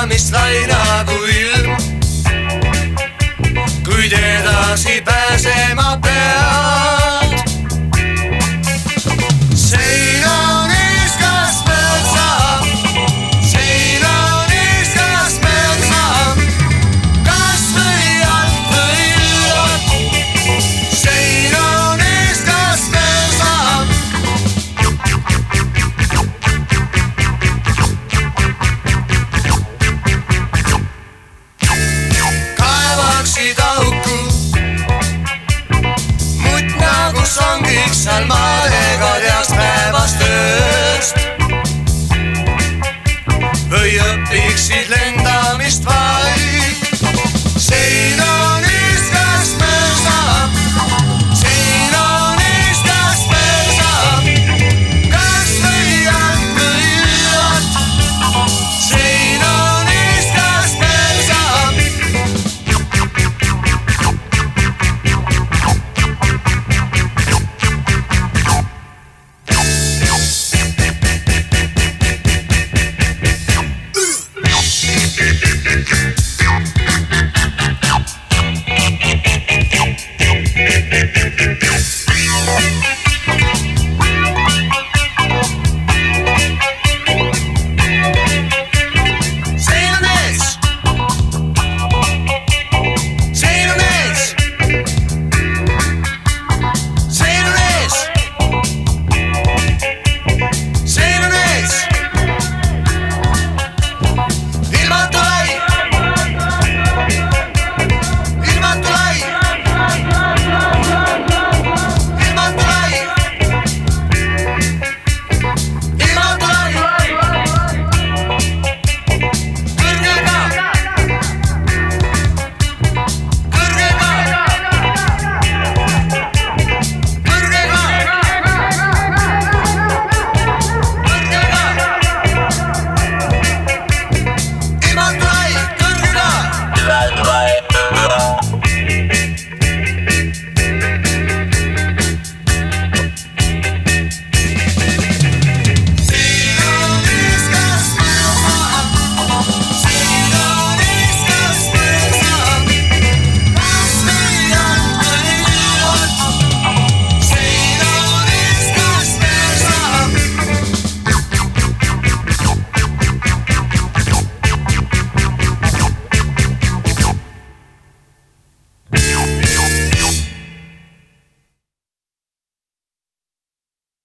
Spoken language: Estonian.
mis lai nagu ilm. Kuid edasi pääsema pead. Sein on ees, kas mööd saab. Sein on ees, kas mööd saab. Kas või alt või üllat. Sein on ees, kas mööd saab. Kaevaksid auku mutt nagu songiks seal maadega teast päevast ööst. Või õpiksid